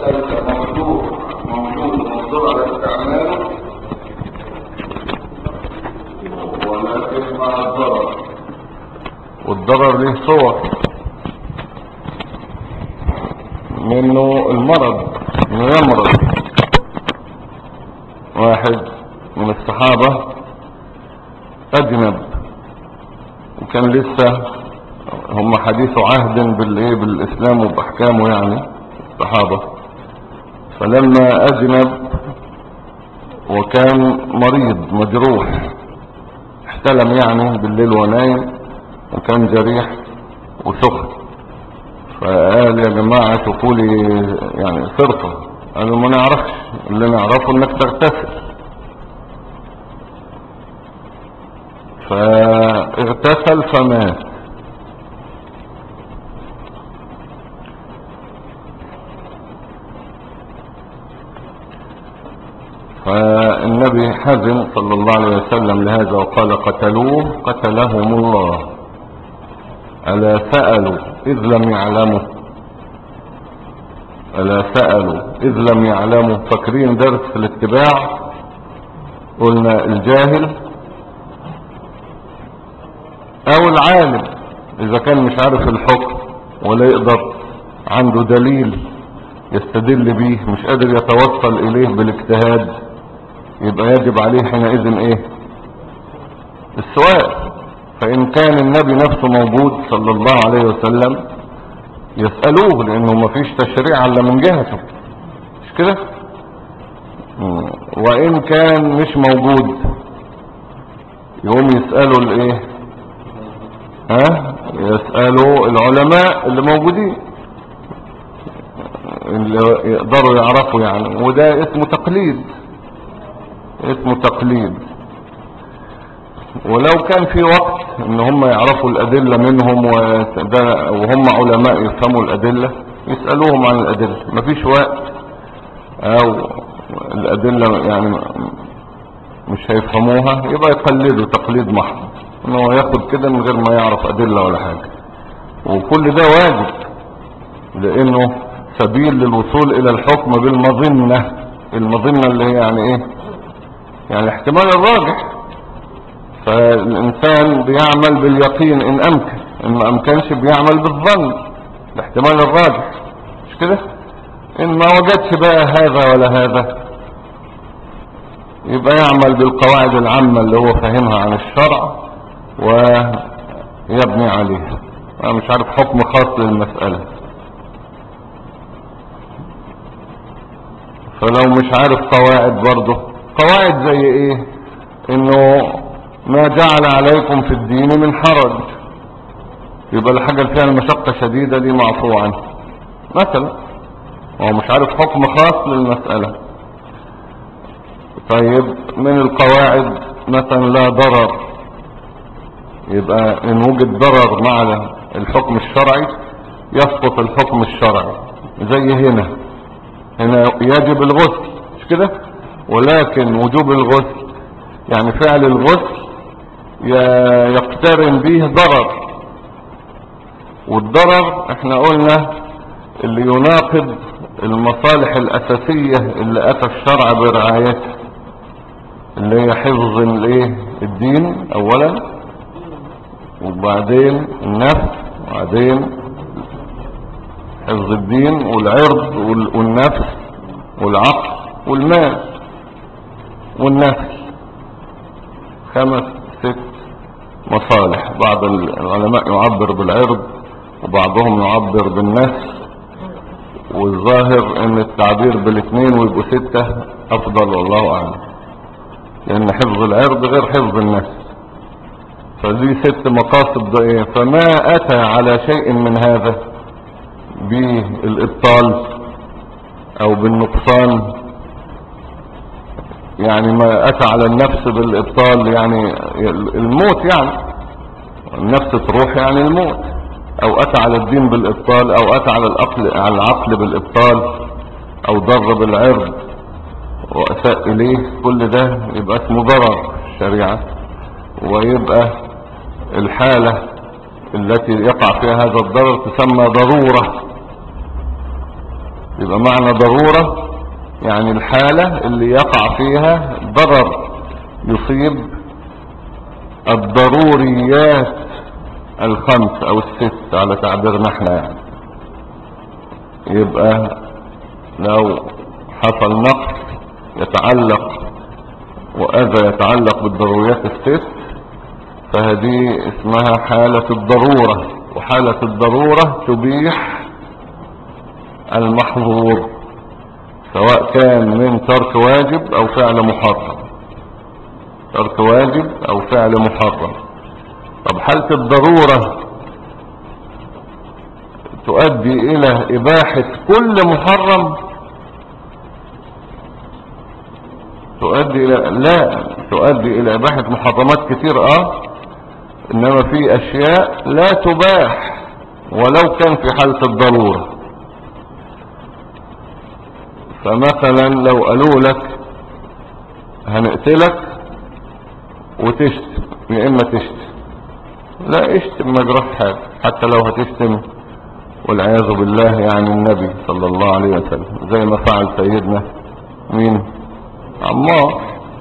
ذلك موجود مقدور على استعماله ولكن مع الضرر، والضرر له صور، منه المرض، انه يمرض. واحد من الصحابة اجنب وكان لسه هم حديث عهد بالاسلام وباحكامه يعني الصحابة، فلما اجنب وكان مريض مجروح احتلم يعني بالليل ونايم وكان جريح وسخن، فقال يا جماعة شوفوا لي يعني صرفة. قالوا ما نعرفش، اللي نعرفه انك تغتسل. فاغتسل فمات. فالنبي حزن صلى الله عليه وسلم لهذا وقال قتلوه قتلهم الله، ألا سألوا إذ لم يعلموا، ألا سألوا إذ لم يعلموا. فاكرين درس في الاتباع قلنا الجاهل او العالم اذا كان مش عارف الحكم ولا يقدر عنده دليل يستدل به، مش قادر يتوصل اليه بالاجتهاد، يبقى يجب عليه حينئذ ايه؟ السؤال. فان كان النبي نفسه موجود صلى الله عليه وسلم يسألوه، لانه ما فيش تشريع الا من جهته، مش كده؟ وان كان مش موجود يقوم يسألوا الايه؟ يسألوا العلماء اللي موجودين اللي يقدروا يعرفوا يعني، وده اسمه تقليد، اسمه تقليد. ولو كان في وقت ان هم يعرفوا الادلة منهم وهم علماء يفهموا الادلة يسألوهم عن الادلة، مفيش وقت او الادلة يعني مش هيفهموها، يبقى يقلدوا تقليد محض، انه ياخد كده من غير ما يعرف ادلة ولا حاجة. وكل ده واجب لانه سبيل للوصول الى الحكم بالمظنة. المظنة اللي هي يعني ايه؟ يعني الاحتمال الراجح. فالانسان بيعمل باليقين ان امكن، ان ما امكنش بيعمل بالظن الاحتمال الراجح، مش كده؟ ان ما وجدش بقى هذا ولا هذا يبقى يعمل بالقواعد العامة اللي هو فاهمها عن الشرع ويبني عليها. انا مش عارف حكم خاص للمسألة. فلو مش عارف قواعد برضه، قواعد زي ايه؟ انه ما جعل عليكم في الدين من حرج، يبقى الحاجة اللي فيها المشقة شديدة دي معفو عنها مثلا، هو مش عارف حكم خاص للمسألة. طيب من القواعد مثلا لا ضرر، يبقى ان وجد ضرر مع الحكم الشرعي يسقط الحكم الشرعي. زي هنا يجب الغسل، مش كده؟ ولكن وجوب الغسل يعني فعل الغسل يقترن به ضرر، والضرر احنا قلنا اللي يناقض المصالح الاساسية اللي اتى الشرع برعايتها، اللي هي حفظ الايه؟ الدين اولا، وبعدين النفس، وبعدين حفظ الدين والعرض والنفس والعقل والمال والنفس. 5 6 مصالح. بعض العلماء يعبر بالعرض وبعضهم يعبر بالنفس، والظاهر ان التعبير بالاثنين ويبقوا 6 افضل والله اعلم، لان حفظ العرض غير حفظ النفس. فدي 6 مقاصد. ده ايه؟ فما اتى على شيء من هذا بالابطال او بالنقصان، يعني ما اتى على النفس بالابطال يعني الموت، يعني النفس تروح يعني الموت، او اتى على الدين بالابطال، او اتى على العقل بالابطال، او ضر بالعرض واساء اليه، كل ده يبقى اسمه ضرر في الشريعة. ويبقى الحالة التي يقع فيها هذا الضرر تسمى ضرورة، يبقى معنى ضرورة يعني الحالة اللي يقع فيها ضرر يصيب الضروريات الخمس او الست على تعبيرنا احنا يعني. يبقى لو حصل نقص يتعلق واذى يتعلق بالضروريات الست فهذه اسمها حالة الضرورة، وحالة الضرورة تبيح المحظور سواء كان من ترك واجب او فعل محرم، ترك واجب او فعل محرم. طب حالة الضرورة تؤدي الى اباحة كل محرم؟ تؤدي الى لا، تؤدي الى اباحة محرمات كتير انما في اشياء لا تباح ولو كان في حالة الضرورة. فمثلا لو قالوا لك هنقتلك وتشتم، يا اما تشتم، لا اشتم ما جراش حاجة حتى لو هتشتم والعياذ بالله يعني النبي صلى الله عليه وسلم زي ما فعل سيدنا مين؟ عمار.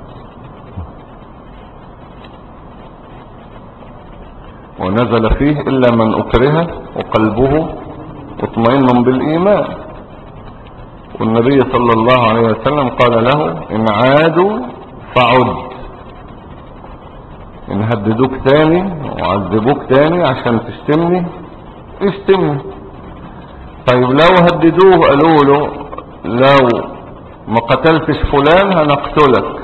ونزل فيه إلا من أكره وقلبه مطمئن بالإيمان. والنبي صلى الله عليه وسلم قال له إن عادوا فعد، إن هددوك تاني وعذبوك تاني عشان تشتمني اشتمني. طيب لو هددوه قالوا له لو ما قتلتش فلان هنقتلك،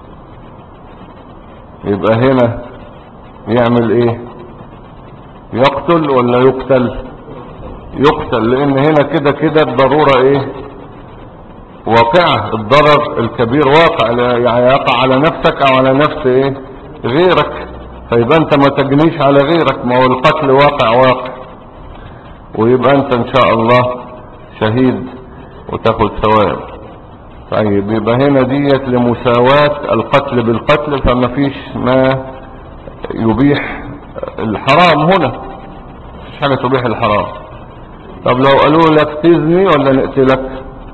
يبقى هنا يعمل ايه؟ يقتل ولا يقتل؟ يقتل، لان هنا كده كده الضرورة ايه؟ واقعة، الضرر الكبير واقع، يعني يقع على نفسك او على نفس ايه؟ غيرك. فيبقى انت ما تجنيش على غيرك، ما هو القتل واقع. ويبقى انت ان شاء الله شهيد وتاخد ثواب. طيب يبقى هنا ديت لمساواة القتل بالقتل، فما فيش ما يبيح الحرام هنا، مفيش حاجة تبيح الحرام. طب لو قالوا لك تزني ولا نقتلك؟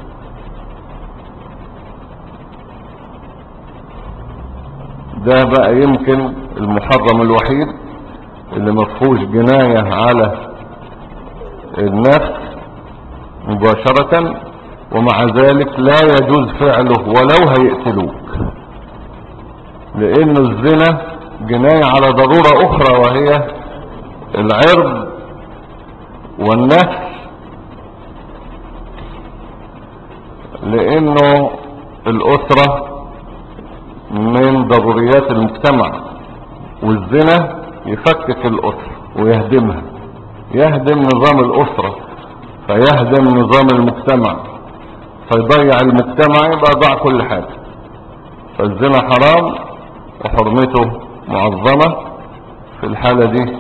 ده بقى يمكن المحرم الوحيد اللي مفهوش جناية على النفس مباشرة، ومع ذلك لا يجوز فعله ولو هيقتلوك، لانه الزنا جناية على ضرورة اخرى وهي العرض والنفس، لانه الاسرة من ضروريات المجتمع، والزنا يفكك الاسرة ويهدمها، يهدم نظام الاسرة فيهدم نظام المجتمع، فيضيع المجتمع، يبقى ضاع كل حاجة. فالزنا حرام وحرمته معظمة في الحالة دي.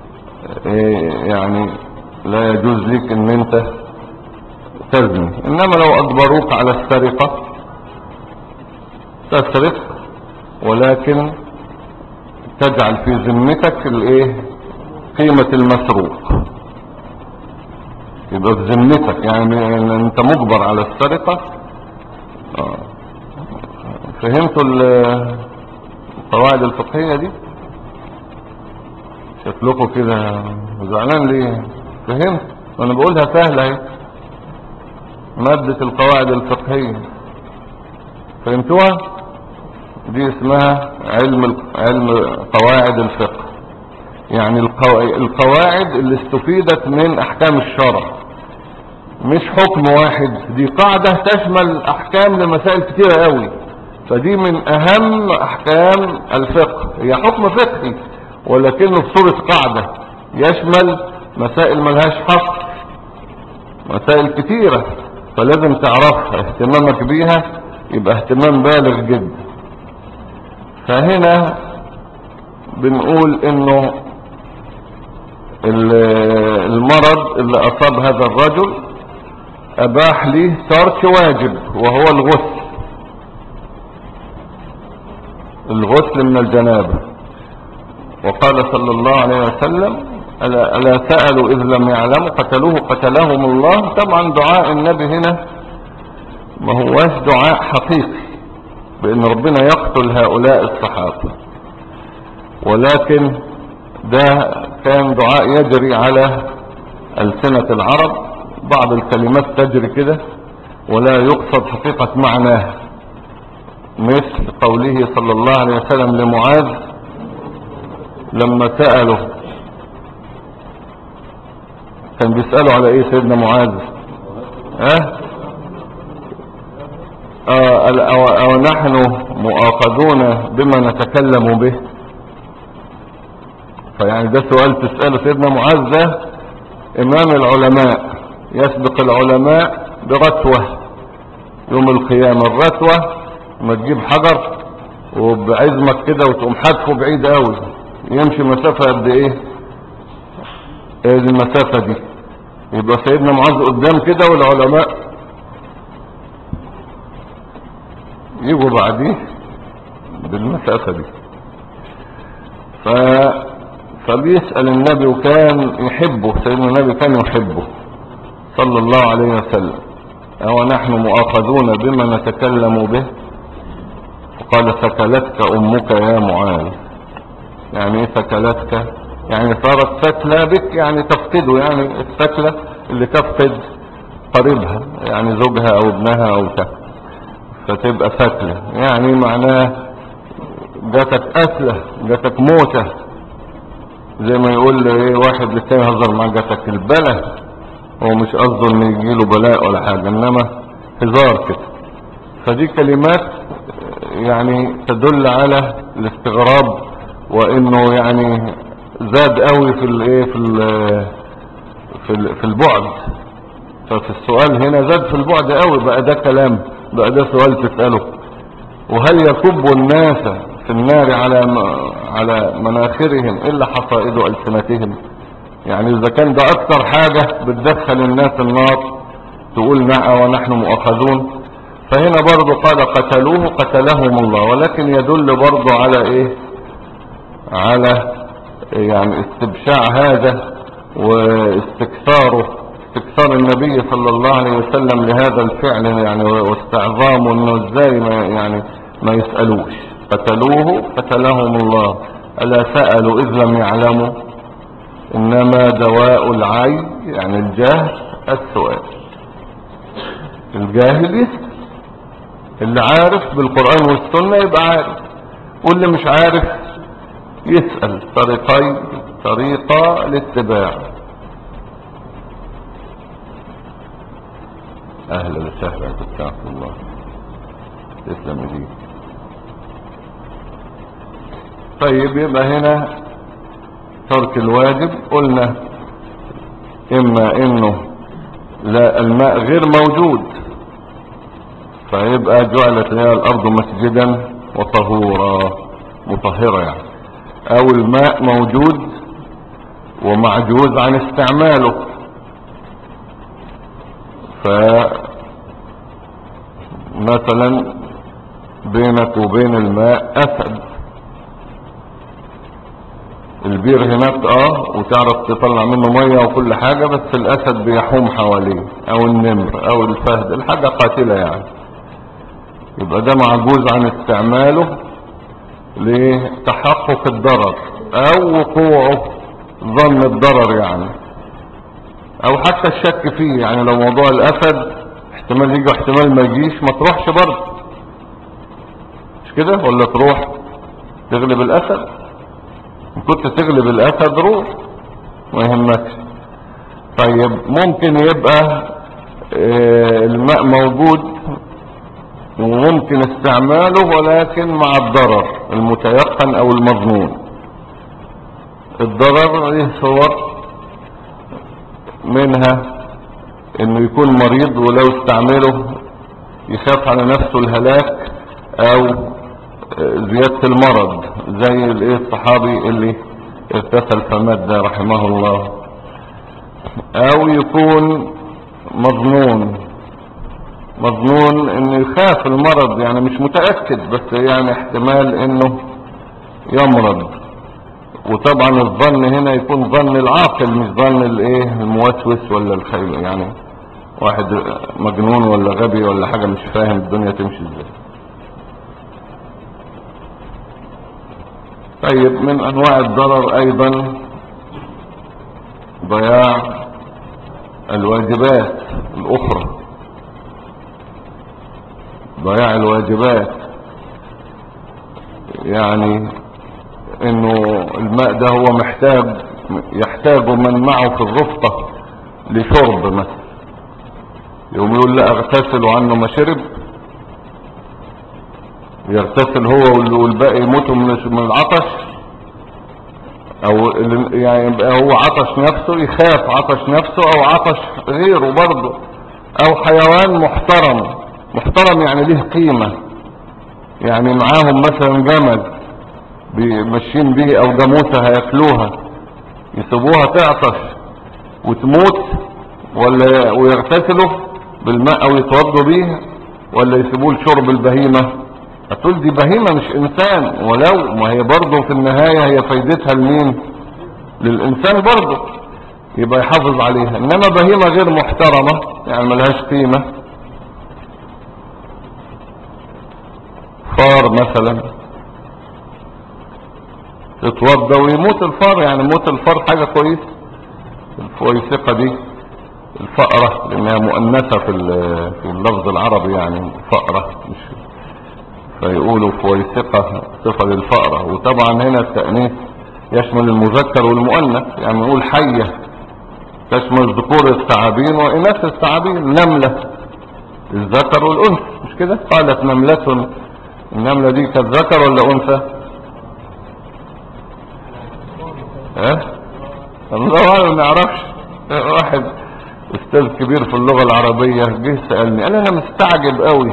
يعني لا يجوز لك ان انت تزني. انما لو اجبروك على السرقة تسرق، ولكن تجعل في ذمتك الايه؟ قيمة المسروق، يبقى في ذمتك، يعني انت مجبر على السرقة. فهمتوا القواعد الفقهية دي؟ شكلكم كده زعلان ليه؟ فهمت؟ وانا بقولها سهلة اهي، مادة القواعد الفقهية فهمتوها؟ دي اسمها علم قواعد الفقه، يعني القواعد اللي استفيدت من احكام الشرع، مش حكم واحد، دي قاعدة تشمل احكام لمسائل كتيرة قوي. فدي من اهم احكام الفقه، هي حكم فقهي ولكنه في صورة قاعدة يشمل مسائل ملهاش حصر، مسائل كتيرة، فلازم تعرفها. اهتمامك بيها يبقى اهتمام بالغ جدا. فهنا بنقول انه المرض اللي اصاب هذا الرجل اباح ليه ترك واجب وهو الغسل من الجنابة. وقال صلى الله عليه وسلم ألا سألوا إذ لم يعلموا قتلوه قتلهم الله. طبعا دعاء النبي هنا ما هواش دعاء حقيقي بأن ربنا يقتل هؤلاء الصحابة، ولكن ده كان دعاء يجري على ألسنة العرب، بعض الكلمات تجري كده ولا يقصد حقيقة معناها، مثل قوله صلى الله عليه وسلم لمعاذ لما سأله، كان بيسأله على ايه سيدنا معاذ؟ أو نحن مؤاخذون بما نتكلم به. فيعني ده سؤال تسأله سيدنا معاذ، ده امام العلماء يسبق العلماء برتوة يوم القيامة. الرتوة ما تجيب حجر وبعزمك كده وتقوم حدفه بعيد قوي، يمشي مسافة قد ايه المسافة دي، يبقى سيدنا معاذ قدام كده والعلماء يجوا بعديه بالمسافة دي. فبيسأل النبي، وكان يحبه سيدنا النبي، كان يحبه صلى الله عليه وسلم، أو نحن مؤاخذون بما نتكلم به؟ فقال ثكلتك أمك يا معاذ. يعني ايه ثكلتك؟ يعني صارت ثكلة بك، يعني تفقده، يعني الثكلة اللي تفقد قريبها، يعني زوجها او ابنها او كذا، فتبقى ثكلة، يعني معناه جاتك قتلة، جاتك موتة، زي ما يقول ايه واحد للتاني هزر معاه جاتك البلاء، هو مش قصده ان يجيله بلاء ولا حاجة، انما هزار كده. فدي كلمات يعني تدل على الاستغراب، وانه يعني زاد قوي في الايه في البعد. ففي السؤال هنا زاد في البعد قوي، بقى ده كلام، بقى ده سؤال تسأله. وهل يكب الناس في النار على مناخرهم الا حصائد ألسنتهم؟ يعني اذا كان ده اكتر حاجة بتدخل الناس النار تقول نعم ونحن مؤاخذون. فهنا برضو قال قتلوه قتلهم الله، ولكن يدل برضو على ايه؟ على يعني استبشاع هذا واستكثار النبي صلى الله عليه وسلم لهذا الفعل، يعني واستعظامه انه ازاي ما يسألوش. قتلوه قتلهم الله، ألا سألوا إذ لم يعلموا؟ إنما دواء العي يعني الجهل السؤال. الجاهل يسأل، اللي عارف بالقرآن والسنة يبقى عارف، واللي مش عارف يسأل. طريقة الاتباع. اهلا وسهلا بك الله، تسلم ايديك. طيب يبقى هنا ترك الواجب قلنا اما انه لا الماء غير موجود فيبقى جعلت لها الارض مسجدا وطهورا، مطهرة يعني، او الماء موجود ومعجوز عن استعماله، فمثلا بينك وبين الماء اسد، البير هناك وتعرف تطلع منه مية وكل حاجة، بس الاسد بيحوم حواليه، او النمر او الفهد، الحاجة قاتلة يعني، يبقى ده معجوز عن استعماله لتحقق الضرر او وقوعه ظن الضرر يعني، او حتى الشك فيه. يعني لو موضوع الاسد احتمال يجي واحتمال ما يجيش، ما تروحش برضه، مش كده؟ ولا تروح تغلب الاسد؟ ان كنت تغلب الاسد روح ما يهمكش. طيب ممكن يبقى الماء موجود وممكن استعماله، ولكن مع الضرر المتيقن او المظنون. الضرر له صور، منها انه يكون مريض ولو استعمله يخاف على نفسه الهلاك او زيادة المرض، زي الصحابي اللي اغتسل فمات ده رحمه الله. او يكون مظنون انه يخاف المرض، يعني مش متأكد بس يعني احتمال انه يمرض، وطبعا الظن هنا يكون ظن العاقل مش ظن الايه الموسوس ولا الخيل، يعني واحد مجنون ولا غبي ولا حاجة مش فاهم الدنيا تمشي ازاي. طيب من انواع الضرر ايضا ضياع الواجبات الاخرى، ضياع الواجبات، يعني انه الماء ده هو يحتاج من معه في الرفقة لشرب مثلا، يقوم يقول لا اغتسل عنه ما شرب، يغتسل هو والباقي يموتوا من العطش، او يعني يبقى هو عطش نفسه، يخاف عطش نفسه او عطش غيره برضه، او حيوان محترم يعني له قيمة، يعني معاهم مثلا جمل ماشيين بيه او جاموسة هياكلوها، يسيبوها تعطش وتموت ويغتسلوا بالماء او يتوضوا بيه، ولا يسيبوه لشرب البهيمة؟ هتقول دي بهيمة مش انسان، ولو ما هي برضه في النهاية هي فايدتها لمين؟ للانسان برضه، يبقى يحافظ عليها. انما بهيمة غير محترمة يعني ملهاش قيمة، فار مثلا يتوضى ويموت الفار، يعني موت الفار حاجة كويسة. الفويسقة دي الفأرة لانها مؤنثة في اللفظ العربي، يعني فأرة مش، فيقولوا فويسقة صفة للفأرة. وطبعا هنا التأنيث يشمل المذكر والمؤنث، يعني نقول حية تشمل ذكور الثعابين وإناث الثعابين، نملة الذكر والأنثى، مش كده؟ قالت نملة، النملة دي كانت ذكر ولا أنثى؟ الله ما نعرفش. واحد استاذ كبير في اللغة العربية جه سألني، قال انا مستعجب قوي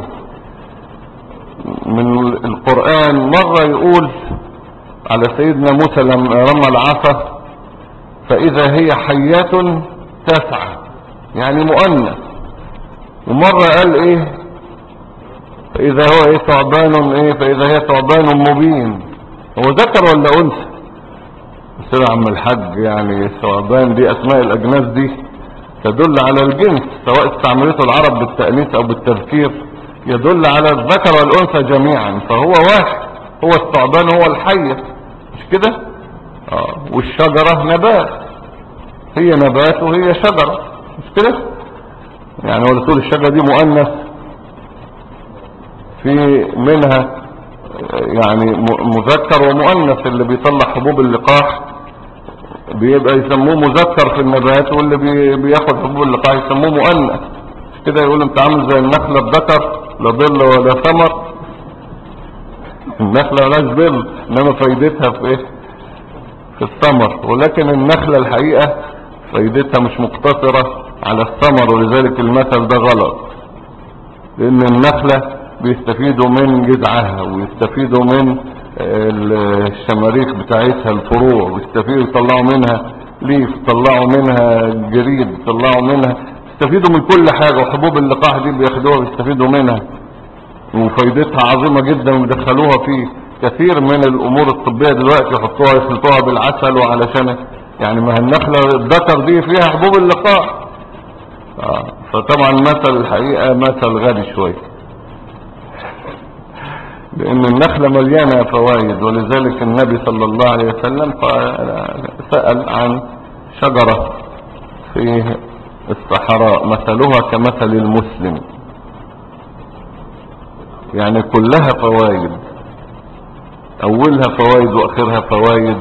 من القرآن، مرة يقول على سيدنا موسى لما رمى العصا فاذا هي حية تسعى يعني مؤنث، ومرة قال ايه فاذا هو ايه ثعبان، ايه فاذا هي ثعبان مبين، هو ذكر ولا انثى؟ قلت له يا عم الحاج يعني الثعبان دي اسماء الاجناس دي تدل على الجنس، سواء استعملته العرب بالتأنيث او بالتذكير يدل على الذكر والانثى جميعا، فهو واحد، هو الثعبان هو الحية، مش كده؟ والشجرة نبات، هي نبات وهي شجرة، مش كده؟ يعني ولا تقول الشجرة دي مؤنث؟ في منها يعني مذكر ومؤنث، اللي بيطلع حبوب اللقاح بيبقى يسموه مذكر في النبات، واللي بياخد حبوب اللقاح يسموه مؤنث، مش كده؟ يقول انت عامل زي النخلة بذكر لا ظل ولا ثمر، النخلة ملاش ظل انما فايدتها في ايه؟ في الثمر. ولكن النخلة الحقيقة فايدتها مش مقتصرة على الثمر، ولذلك المثل ده غلط، لان النخلة بيستفيدوا من جذعها ويستفيدوا من الشماريخ بتاعتها الفروع، ويستفيدوا يطلعوا منها ليف، يطلعوا منها جريد، يطلعوا منها، يستفيدوا من كل حاجة، وحبوب اللقاح دي بياخدوها ويستفيدوا منها، وفايدتها عظيمة جدا، ويدخلوها في كثير من الامور الطبية دلوقتي، يحطوها يخلطوها بالعسل، وعلشان يعني ما النخلة الذكر دي فيها حبوب اللقاح. فطبعا مثل الحقيقة مثل غبي شوية، لان النخلة مليانة فوائد، ولذلك النبي صلى الله عليه وسلم سأل عن شجرة في الصحراء مثلها كمثل المسلم، يعني كلها فوائد، اولها فوائد واخرها فوائد.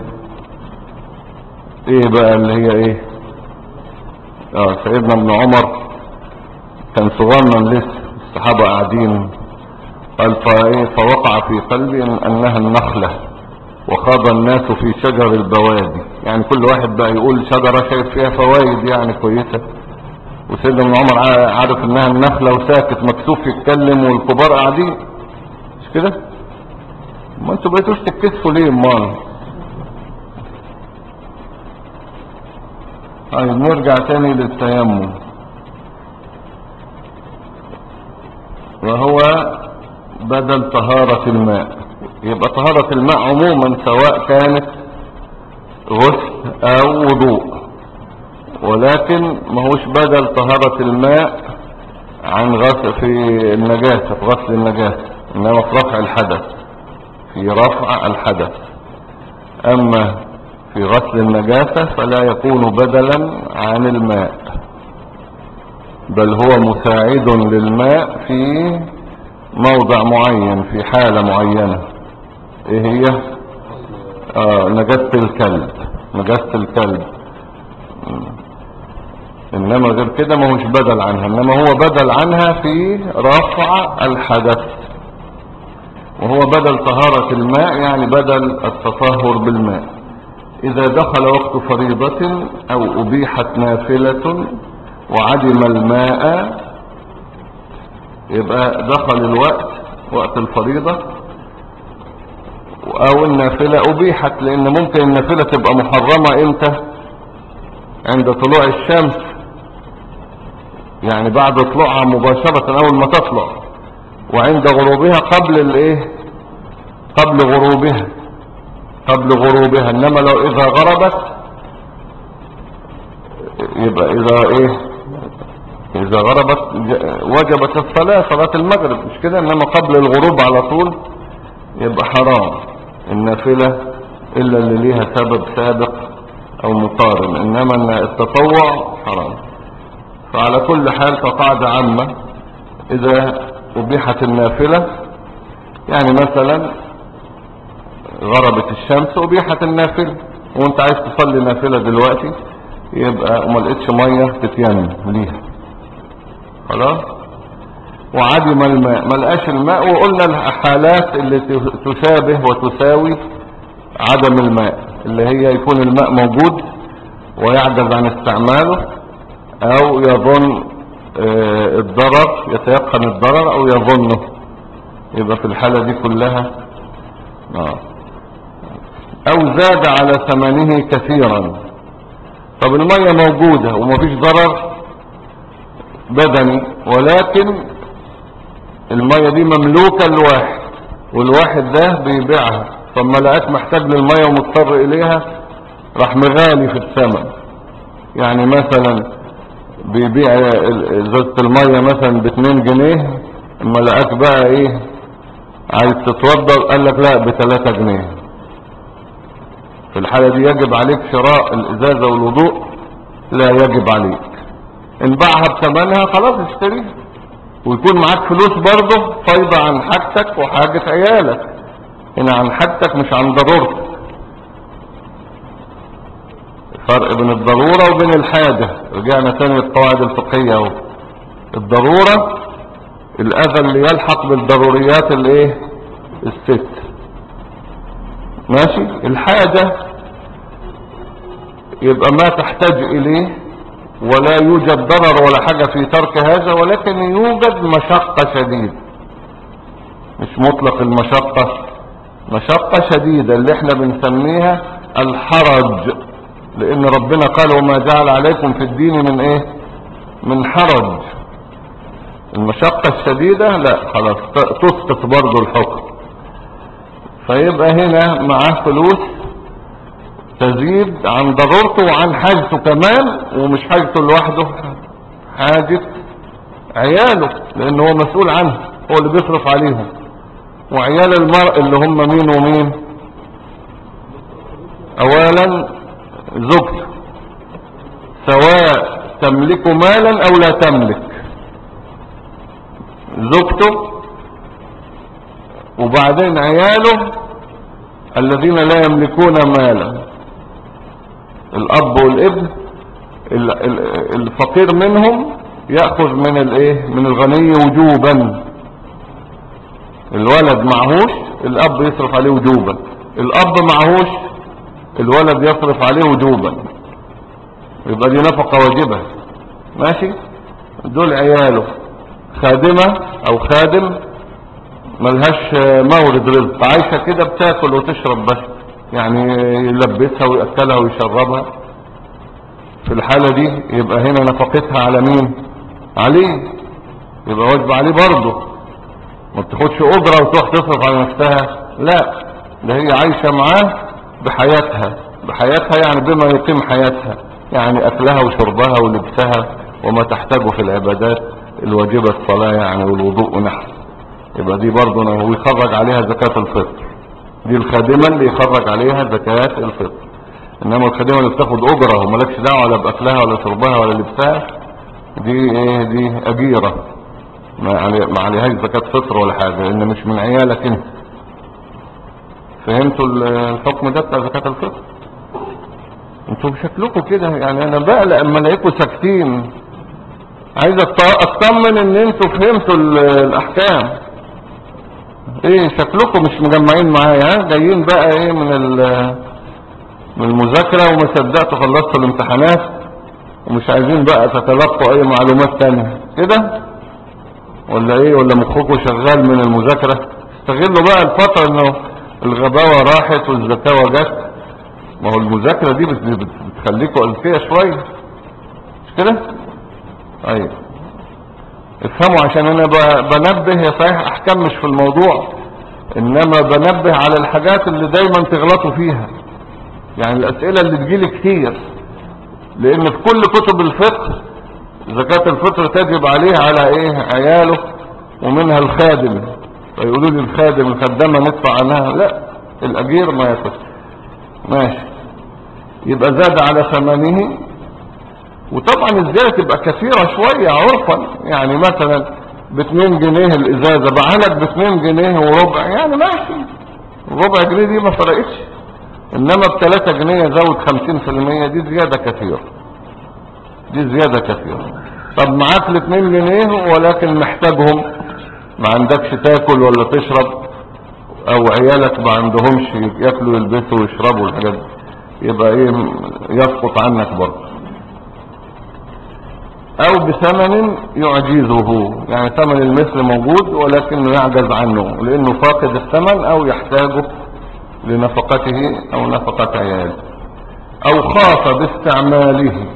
ايه بقى اللي هي ايه؟ سيدنا ابن عمر كان صغنن لسه، الصحابة قاعدين، قال فوقع في قلبي انها النخلة، وخاض الناس في شجر البوادي، يعني كل واحد بقى يقول شجرة شايف فيها فوائد يعني كويسة، وسيدنا ابن عمر عارف انها النخلة وساكت مكسوف يتكلم، والكبار قاعدين، مش كده؟ ما انتوا بقيتوش تتكسفوا ليه امال؟ طيب نرجع تاني للتيمم، وهو بدل طهارة الماء. يبقى طهارة الماء عموما سواء كانت او وضوء، ولكن ما هوش بدل طهارة الماء عن غسل في النجاسة، في غسل النجاسة، انما في رفع الحدث، في رفع الحدث. اما في غسل النجاسة فلا يكون بدلا عن الماء، بل هو مساعد للماء في موضع معين، في حالة معينة. ايه هي؟ نجاسة الكلب، نجاسة الكلب. انما غير كده ما هوش بدل عنها، انما هو بدل عنها في رفع الحدث، وهو بدل طهارة الماء، يعني بدل التطهر بالماء. اذا دخل وقت فريضة او ابيحت نافلة وعدم الماء، يبقى دخل الوقت، وقت الفريضة او النافلة ابيحت، لان ممكن النافلة تبقى محرمة امتى؟ عند طلوع الشمس، يعني بعد طلوعها مباشرة، اول ما تطلع، وعند غروبها قبل الايه، قبل غروبها، قبل غروبها. انما لو اذا غربت يبقى اذا ايه، اذا غربت وجبت الصلاة، صلاة المغرب، مش كده؟ انما قبل الغروب على طول يبقى حرام النافلة الا اللي ليها سبب سابق او مقارن، انما التطوع حرام. فعلى كل حال كقاعدة عامة، اذا ابيحت النافلة، يعني مثلا غربت الشمس وابيحت النافلة، وانت عايز تصلي نافلة دلوقتي، يبقى ما لقيتش مية تتيمم ليها، خلاص. وعدم الماء، ما لقاش الماء، وقلنا الحالات اللي تشابه وتساوي عدم الماء، اللي هي يكون الماء موجود ويعجز عن استعماله، او يظن الضرر، يتيقن الضرر او يظنه، يبقى في الحالة دي كلها او زاد على ثمنه كثيرا. طب المية موجودة ومفيش ضرر بدني، ولكن المية دي مملوكة لواحد، والواحد ده بيبيعها، فما لقاك محتاج للمية ومضطر اليها، راح مغالي في الثمن. يعني مثلا بيبيع ازازة المية مثلا ب2 جنيه، اما لقاك بقى ايه عايز تتوضى، قال لك لا ب3 جنيه. في الحالة دي يجب عليك شراء الازازة والوضوء؟ لا يجب عليك. ان باعها بثمنها خلاص اشتريها، ويكون معاك فلوس برضه فايضة عن حاجتك وحاجة عيالك، هنا عن حاجتك مش عن ضرورتك. فرق بين الضرورة وبين الحاجة، رجعنا تاني للقواعد الفقهية اهو. الضرورة الاذى اللي يلحق بالضروريات الايه، الست، ماشي. الحاجة يبقى ما تحتاج اليه، ولا يوجد ضرر ولا حاجة في ترك هذا، ولكن يوجد مشقة شديدة، مش مطلق المشقة، مشقة شديدة اللي احنا بنسميها الحرج، لان ربنا قال وما جعل عليكم في الدين من ايه، من حرج. المشقة الشديدة لا خلاص تسقط برضو الحكم. فيبقى هنا معاه فلوس تزيد عن ضرورته وعن حاجته كمان، ومش حاجته لوحده، حاجة عياله، لان هو مسؤول عنه، هو اللي بيصرف عليهم. وعيال المرء اللي هم مين ومين؟ اولا زوجته، سواء تملك مالا او لا تملك، زوجته، وبعدين عياله الذين لا يملكون مالا، الاب والابن. الفقير منهم يأخذ من الايه، من الغني وجوبا. الولد معهوش، الاب يصرف عليه وجوبا. الاب معهوش، الولد يصرف عليه وجوبا، يبقى دي نفقة واجبة، ماشي. دول عياله. خادمة او خادم ملهاش مورد رزق، عايشة كده بتاكل وتشرب بس، يعني يلبسها ويأكلها ويشربها. في الحالة دي يبقى هنا نفقتها على مين؟ عليه، يبقى واجب عليه برضه. ما بتاخدش أجرة وتروح تصرف على نفسها، لا، ده هي عايشة معاه بحياتها، بحياتها يعني بما يقيم حياتها، يعني اكلها وشربها ولبسها وما تحتاجه في العبادات الواجبة، الصلاة يعني والوضوء ونحو. يبقى دي برضه ويخرج عليها زكاة الفطر. دي الخادمة اللي يخرج عليها زكاة الفطر. انما الخادمة اللي بتاخد اجرة وملكش دعوة ولا باكلها ولا شربها ولا لبسها، دي ايه؟ دي اجيرة ما عليهاش زكاة فطر ولا حاجة، لان مش من عيالك انت. فهمتوا الحكم ده بتاع زكاة الفطر؟ انتوا بشكلكم كده يعني، انا بقلق اما الاقيكم ساكتين. عايز اطمن ان انتوا فهمتوا الاحكام. ايه شكلكم مش مجمعين معايا؟ جايين بقى ايه من المذاكرة وما صدقتوا خلصتوا الامتحانات ومش عايزين بقى تتلقوا اي معلومات تانية كده، ولا ايه؟ ولا مخكم شغال من المذاكرة؟ استغلوا بقى الفترة انه الغباوة راحت والزكاوة جت. ما هو المذاكرة دي بتخليكوا اذكياء شوية، مش كده؟ ايوه افهموا، عشان انا بنبه. يا صحيح احكام مش في الموضوع، انما بنبه على الحاجات اللي دايما تغلطوا فيها. يعني الاسئلة اللي تجيلي كتير، لان في كل كتب الفقه زكاة الفطر تجب عليه على ايه؟ عياله، ومنها الخادم. فيقولوا لي الخادم الخدامة ندفع عنها؟ لا، الاجير ما ياخد. ماشي، يبقى زاد على ثمنه. وطبعا الزيادة تبقى كثيرة شوية عرفا، يعني مثلا ب2 جنيه الازازة بعلك ب2 جنيه وربع، يعني ماشي، ربع جنيه دي ما فرقتش. انما ب3 جنيه زود 50%، دي زيادة كثيرة، دي زيادة كثيرة. طب معاك ال2 جنيه ولكن محتاجهم، ما عندكش تاكل ولا تشرب، او عيالك ما عندهمش ياكلوا يلبسوا ويشربوا الحاجات دي، يبقى ايه؟ يسقط عنك برضه. او بثمن يعجزه، يعني ثمن المثل موجود ولكنه يعجز عنه لانه فاقد الثمن او يحتاجه لنفقته او نفقة عياله، او خاف باستعماله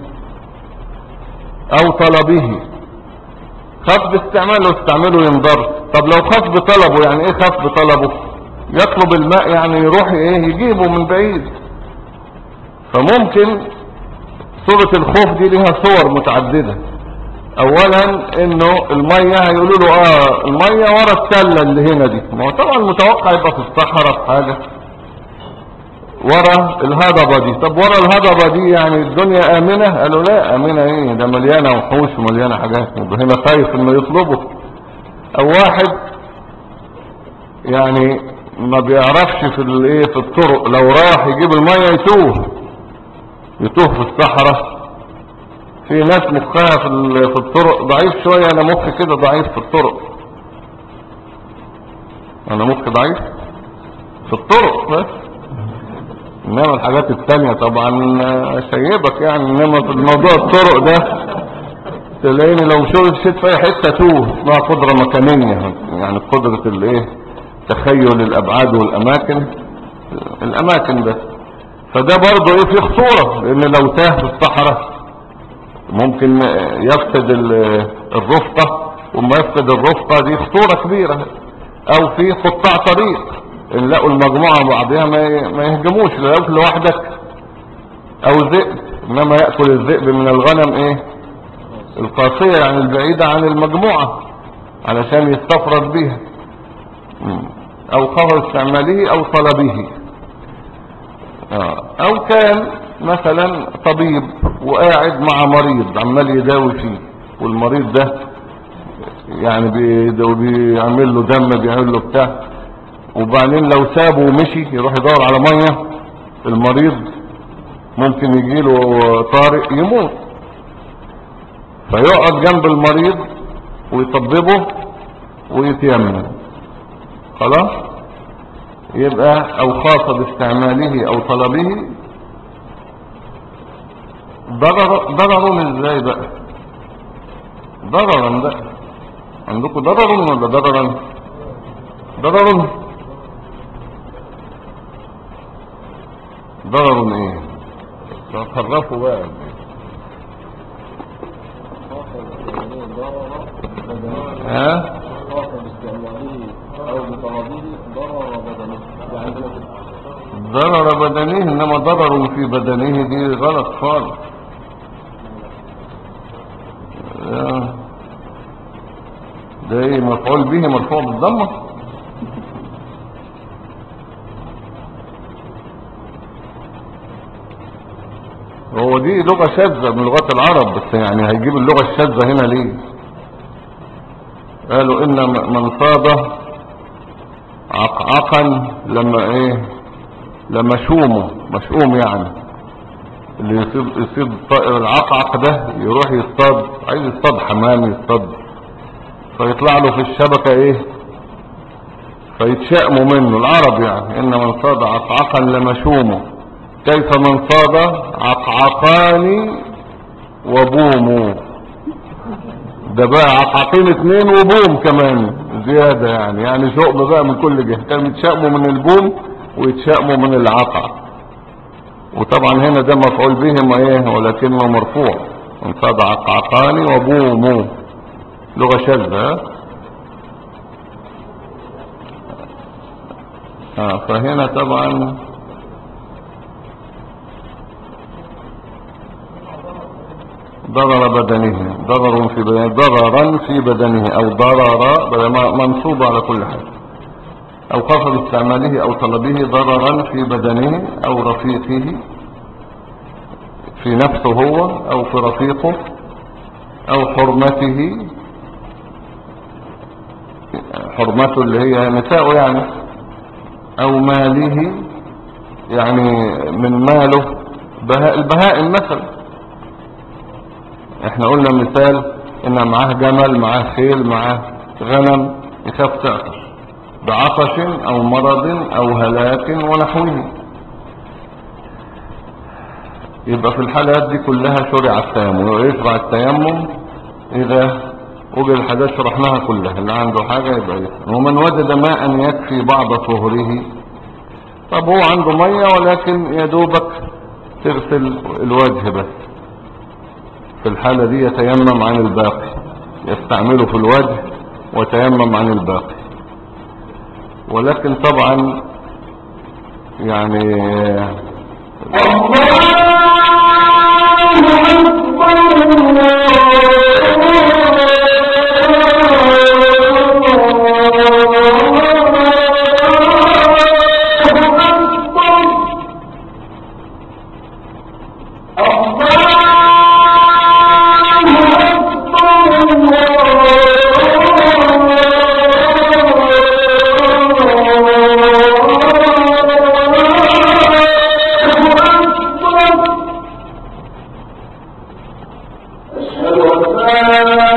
او طلبه. خاف باستعماله، استعمله ينضر. طب لو خاف بطلبه، يعني ايه خاف بطلبه؟ يطلب الماء، يعني يروح ايه؟ يجيبه من بعيد. فممكن صورة الخوف دي لها صور متعددة. اولا انه المية هيقولوا له المية ورا التلة اللي هنا دي، ما هو طبعا المتوقع يبقى في الصحراء في حاجة ورا الهضبة دي. طب ورا الهضبة دي يعني الدنيا امنة؟ قالوا لا، امنة ايه؟ ده مليانة وحوش ومليانة حاجات، يبقى هنا خايف انه يطلبه. او واحد يعني ما بيعرفش في الايه، في الطرق، لو راح يجيب المية يتوه في الصحراء. في ناس مخها في الطرق ضعيف شوية، انا مخي كده ضعيف في الطرق، انا مخي ضعيف في الطرق بس، انما الحاجات التانية طبعا شيبك يعني. انما في الموضوع الطرق ده تلاقيني لو شيت في اي حتة توه. اسمها قدرة مكانية، يعني قدرة الايه، تخيل الابعاد والاماكن، الاماكن بس. فده برضو ايه؟ في خطورة، لان لو تاه في الصحراء ممكن يفقد الرفقة، وما يفقد الرفقة دي خطورة كبيرة. او في قطاع طريق، ان لقوا المجموعة بعضها ما يهجموش، لا ياكل لوحدك او ذئب، انما يأكل الذئب من الغنم ايه؟ القاسية، يعني البعيدة عن المجموعة، علشان يستفرد بيها. او خبر استعماله او طلبه. او كان مثلا طبيب وقاعد مع مريض عمال يداوي فيه، والمريض ده يعني بيعمل له دم، بيعمل له بتاع، وبعدين لو سابه ومشي يروح يدور على مية، المريض ممكن يجيله طارئ يموت. فيقعد جنب المريض ويطببه ويتيمم، خلاص. يبقى او خاص باستعماله او طلبه. ضرر ازاي بقى؟ ضررا بقى، عندكم ضرر ولا ضررا؟ ضرر ايه؟ تصرفوا بقى. ها؟ ضرر بدنه، انما ضرر في بدنه دي غلط خالص. ده ايه مفعول به مرفوع بالضمه؟ هو دي لغة شاذة من لغات العرب، بس يعني هيجيب اللغة الشاذة هنا ليه؟ قالوا ان من صاد عقعقا لما ايه، لما مشؤوم يعني، اللي يصيد طائر العقعق ده يروح يصطاد، عايز يصطاد حمام، يصطاد فيطلع له في الشبكة ايه، فيتشأموا منه العرب يعني. ان من صاد عقعقا لمشومه، كيف من صاد عقعقان وبوموا. ده بقى عقعقين اتنين وبوم كمان زيادة يعني شؤم بقى من كل جهة، كانوا يتشأموا من البوم ويتشأموا من العقع. وطبعا هنا ده مفعول بهم ايه ولكنه مرفوع، من صاد عقعقان وبوموا، لغة شاذة. فهنا طبعا ضرر بدنه، ضرر في بدنه، ضررا في بدنه او ضرر منصوب على كل حال، او خاف باستعماله او طلبه ضررا في بدنه او رفيقه، في نفسه هو او في رفيقه، او حرمته، حرمته اللي هي نساءه يعني، او ماله يعني من ماله، البهائم مثلا. احنا قلنا مثال ان معاه جمل، معاه خيل، معاه غنم، يخاف تعطش بعطش او مرض او هلاك ونحوه، يبقى في الحالات دي كلها شرع التيمم. ويشرع التيمم اذا وجد الحاجات شرحناها كلها، اللي عنده حاجة يبقى يسمع. ومن وجد ماء يكفي بعض طهره، طب هو عنده مية ولكن يدوبك تغسل الوجه بس، في الحالة دي يتيمم عن الباقي، يستعمله في الوجه ويتيمم عن الباقي. ولكن طبعا يعني أشهد أن لا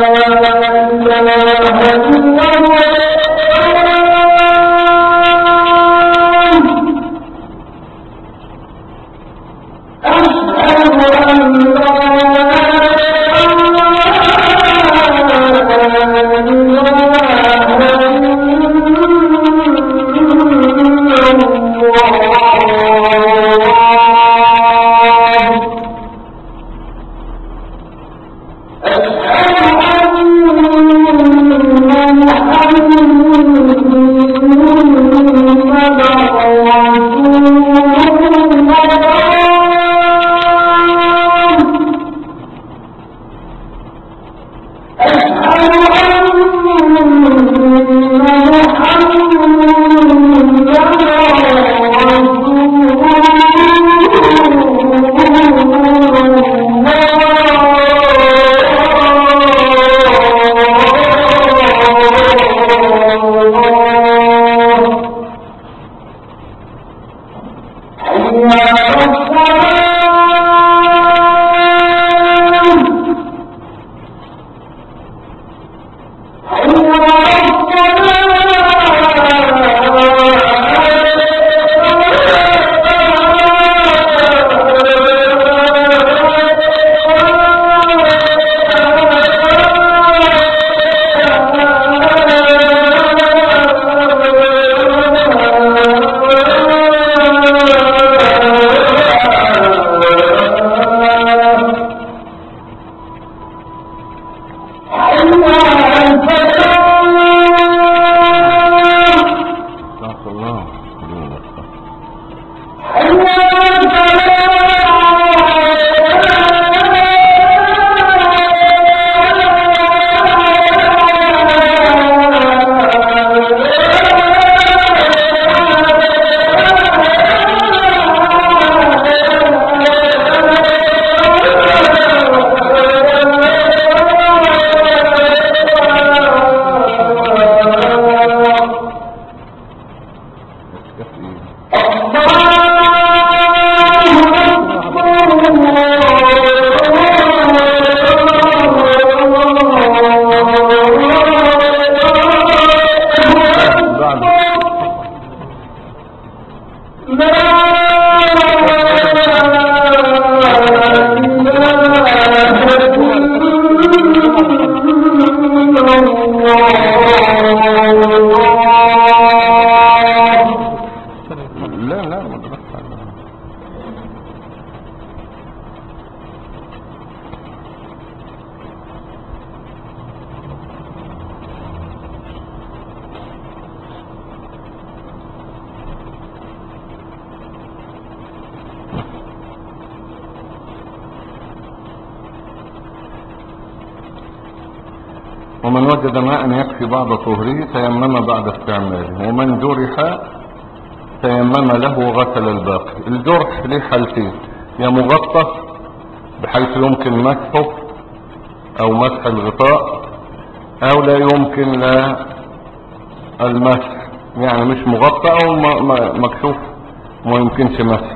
ومن وجد ماء يكفي بعد طهره تيمم بعد استعماله، ومن جرح تيمم له وغسل الباقي. الجرح ليه حالتين: يا مغطى بحيث يمكن مسحه او مسح الغطاء، او لا يمكن لا المسح، يعني مش مغطى او مكشوف ما يمكنش مسح.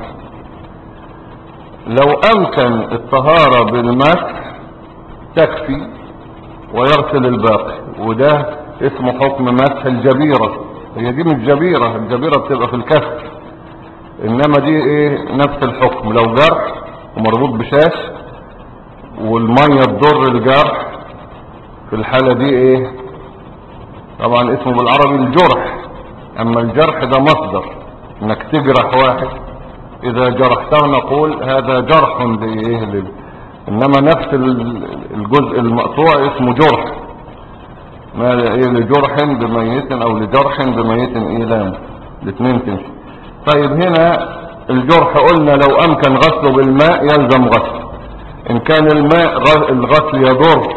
لو امكن الطهارة بالمسح تكفي ويغسل الباقي، وده اسمه حكم مسح الجبيرة. هي دي مش جبيرة، الجبيرة بتبقى في الكف، انما دي ايه نفس الحكم. لو جرح ومربوط بشاش والمية تضر الجرح، في الحالة دي ايه طبعا اسمه بالعربي الجرح. اما الجرح ده مصدر انك تجرح واحد، اذا جرحته نقول هذا جرح لايه انما نفس الجزء المقطوع اسمه جرح، ما ايه لجرح بميت او لجرح بميت ايلام، الاثنين تمشي. طيب هنا الجرح قلنا لو امكن غسله بالماء يلزم غسله، ان كان الماء الغسل يضر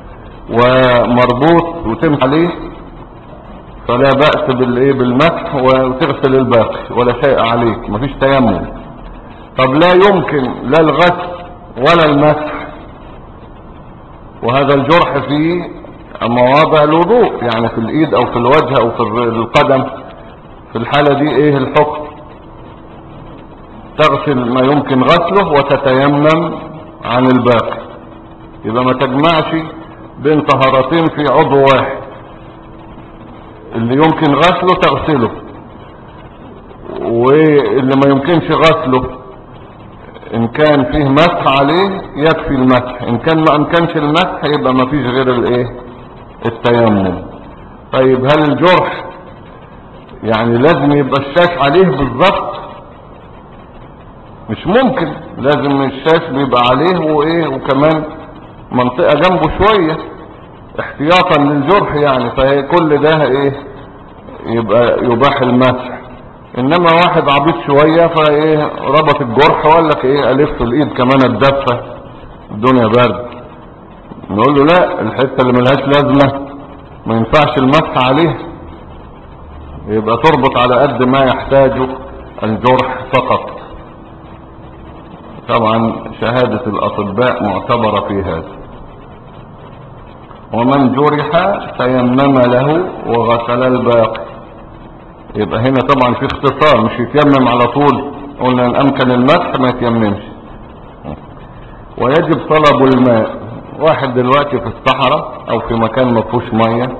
ومربوط وتمشي عليه فلا بأس بالايه بالمسح وتغسل الباقي ولا شيء عليك، مفيش تيمم. طب لا يمكن لا الغسل ولا المسح، وهذا الجرح فيه مواضع الوضوء، يعني في الايد او في الوجه او في القدم، في الحالة دي ايه الحكم؟ تغسل ما يمكن غسله وتتيمم عن الباقي. يبقى ما تجمعش بين طهارتين في عضو واحد، اللي يمكن غسله تغسله، واللي ما يمكنش غسله ان كان فيه مسح عليه يكفي المسح، ان كان ما امكنش المسح يبقى ما فيش غير الايه التيمم. طيب هل الجرح يعني لازم يبقى الشاش عليه بالظبط؟ مش ممكن، لازم الشاش بيبقى عليه وايه وكمان منطقة جنبه شوية احتياطا للجرح، يعني فهي كل ده ايه يبقى يباح المسح. انما واحد عبيط شوية فايه ربط الجرح وقال لك ايه الف الايد كمان الدفة الدنيا برد، نقول له لا، الحتة اللي ملهاش لازمة ما ينفعش المسح عليه، يبقى تربط على قد ما يحتاجه الجرح فقط. طبعا شهادة الاطباء معتبرة في هذا. ومن جرح تيمم له وغسل الباقي. يبقى هنا طبعا في اختصار، مش يتيمم على طول، قلنا ان امكن المسح ما يتيممش. ويجب طلب الماء. واحد دلوقتي في الصحراء او في مكان ما فيهوش ميه،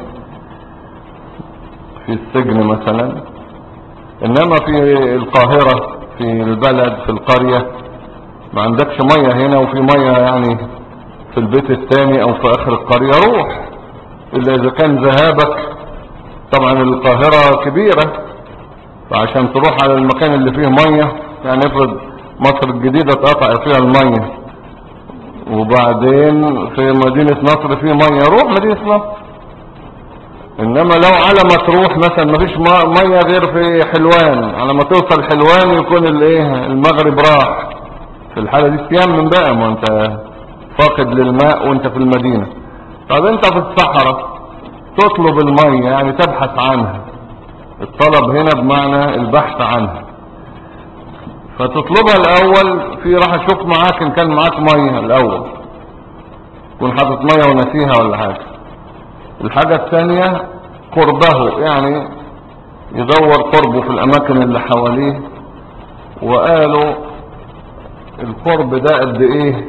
في السجن مثلا، انما في القاهرة في البلد في القرية ما عندكش ميه هنا وفي ميه يعني في البيت الثاني او في اخر القرية، روح. الا اذا كان ذهابك، طبعا القاهرة كبيرة، فعشان تروح على المكان اللي فيه ميه، يعني افرض مصر الجديدة اتقطع فيها الميه وبعدين في مدينة نصر فيه ميه، روح مدينة نصر. انما لو على ما تروح مثلا مفيش ميه غير في حلوان، على ما توصل حلوان يكون الايه المغرب راح، في الحالة دي تيمم بقى، ما انت فاقد للماء وانت في المدينة. طب انت في الصحراء تطلب المية، يعني تبحث عنها، الطلب هنا بمعنى البحث عنها، فتطلبها الاول في راح اشوف معاك ان كان معاك مية الاول، تكون حاطط مية ونسيها ولا حاجة. الحاجة الثانية قربه، يعني يدور قربه في الاماكن اللي حواليه، وقالوا القرب ده قد ايه،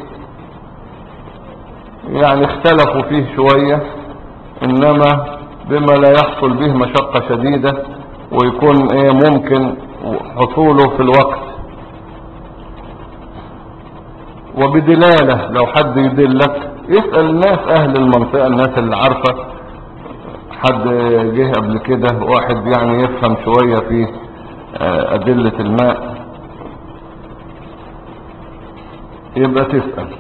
يعني اختلفوا فيه شوية، انما بما لا يحصل به مشقة شديدة ويكون ايه ممكن حصوله في الوقت. وبدلالة، لو حد يدلك يسأل الناس اهل المنطقة، الناس اللي عارفة، حد جه قبل كده واحد يعني يفهم شوية في ادلة الماء، يبقى تسأل.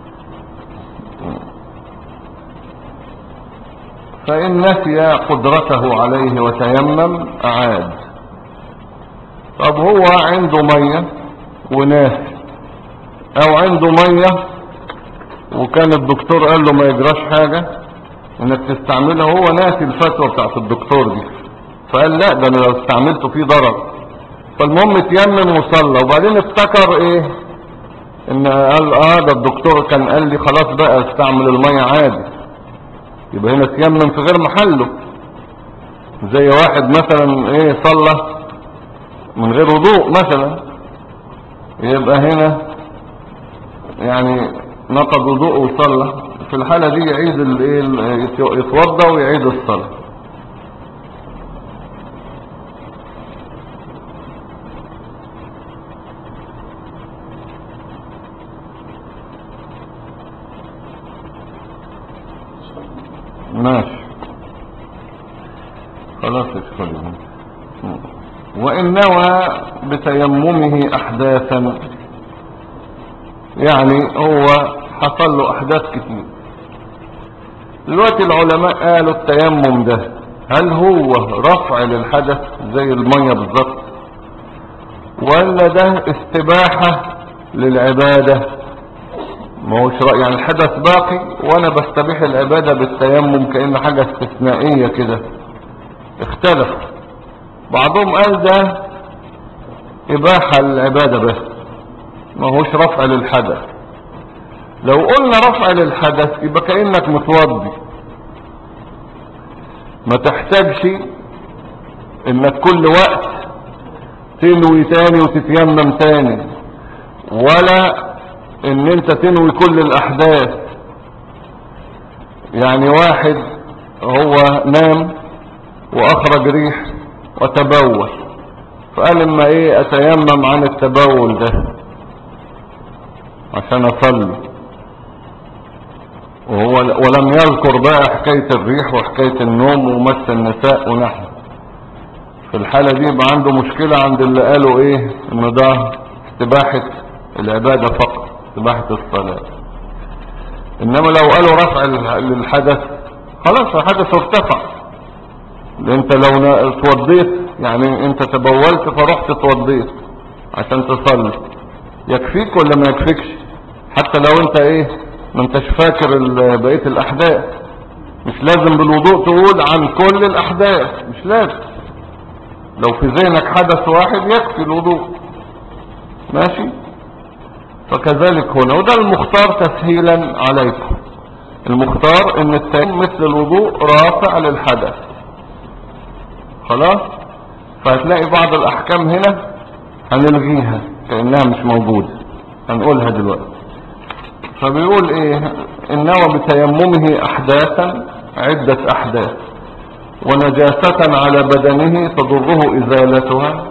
فإن نسي قدرته عليه وتيمم أعاد. طب هو عنده مية وناسي، أو عنده مية وكان الدكتور قال له ما يجراش حاجة انك تستعملها، هو ناسي الفتوى بتاعت الدكتور دي، فقال لا ده انا لو استعملته فيه ضرر. فالمهم اتيمم وصلى، وبعدين افتكر ايه، ان قال ده الدكتور كان قال لي خلاص بقى استعمل المية عادي، يبقى هنا اتيمم في غير محله. زي واحد مثلا ايه صلى من غير وضوء مثلا، يبقى هنا يعني نقض وضوءه وصلى، في الحالة دي يعيد يتوضى ويعيد الصلاة. ماشي خلاص اشكرا. وإن نوى بتيممه أحداثا، يعني هو حصل له أحداث كتير. دلوقتي العلماء قالوا التيمم ده هل هو رفع للحدث زي المية بالظبط، ولا ده استباحة للعبادة؟ ما هوش يعني الحدث باقي وانا بستبيح العبادة بالتيمم كأن حاجة استثنائية كده. اختلف، بعضهم قال ده اباحة للعبادة بس ما هوش رفع للحدث. لو قلنا رفع للحدث يبقى كأنك متوضي، ما تحتاجش انك كل وقت تنوي تاني وتتيمم تاني، ولا ان انت تنوي كل الاحداث. يعني واحد هو نام واخرج ريح وتبول، فقال اما ايه اتيمم عن التبول ده عشان اصلي، ولم يذكر بقى حكاية الريح وحكاية النوم ومس النساء ونحو. في الحالة دي يبقى عنده مشكلة عند اللي قالوا ايه ان ده استباحة العبادة فقط، استباحة الصلاة. انما لو قالوا رفع للحدث خلاص الحدث ارتفع. انت لو اتوضيت يعني انت تبولت فرحت اتوضيت عشان تصلي، يكفيك ولا ما يكفيكش؟ حتى لو انت ايه ما انتش فاكر بقية الاحداث، مش لازم بالوضوء تقول عن كل الاحداث، مش لازم. لو في ذهنك حدث واحد يكفي الوضوء، ماشي. فكذلك هنا، وده المختار تسهيلا عليكم، المختار ان التيمم مثل الوضوء رافع للحدث خلاص. فهتلاقي بعض الاحكام هنا هنلغيها كأنها مش موجودة، هنقولها دلوقتي. فبيقول ايه، انما بتيممه احداثا عدة احداث ونجاسة على بدنه تضره ازالتها.